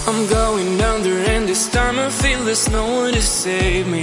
I'm going under and this time I feel there's no one to save me.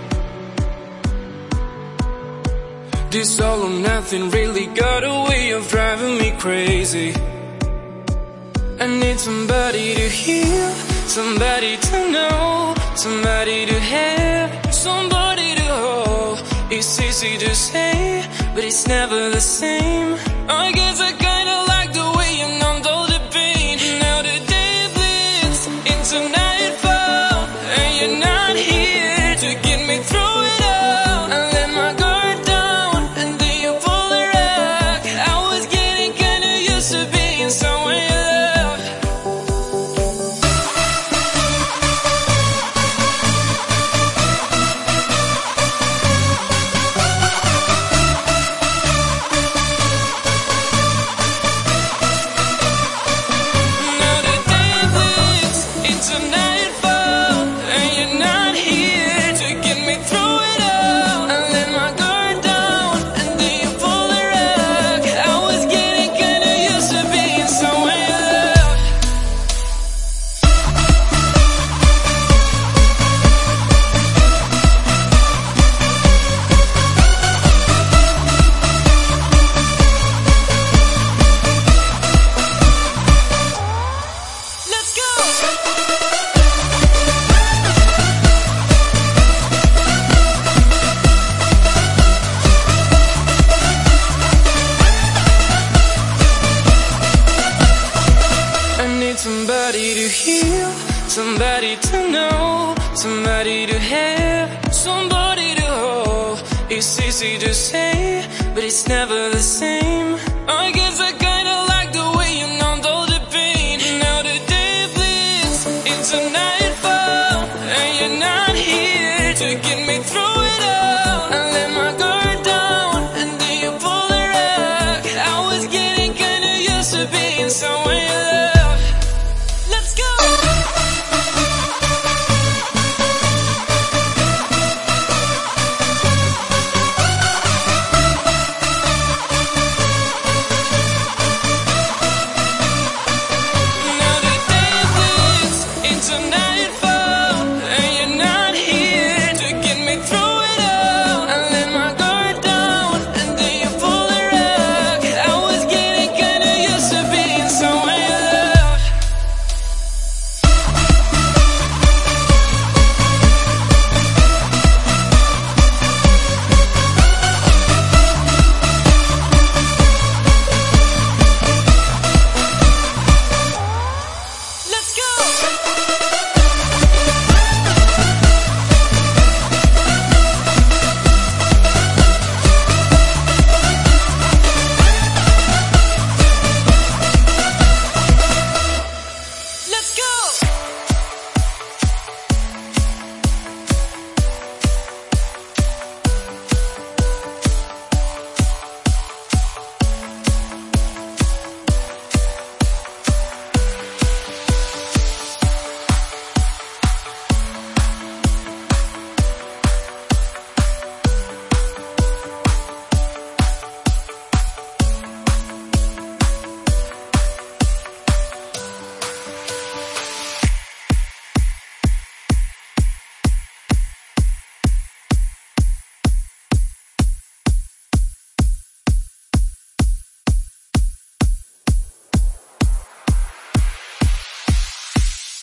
This all or nothing really got a way of driving me crazy. I need somebody to heal, somebody to know, somebody to have, somebody to hold. It's easy to say, but it's never the same. I guess I kinda like the way you numbed all the pain. Now the day bleeds into nightfall, and you're not here to get me through it all. I let my guard down, and then you pull the rug. I was getting kinda used to being someone you love. Now the day bleeds into nightfall, and you're not here to get me through it all. I let my guard down, and then you pull the rug. I was getting kinda used to being someone you love. Let's go! I need somebody to heal, somebody to know, somebody to have, somebody to hold. It's easy to say, but it's never the same. I guess I kinda like the way you numbed all the pain. Now the day bleeds into night.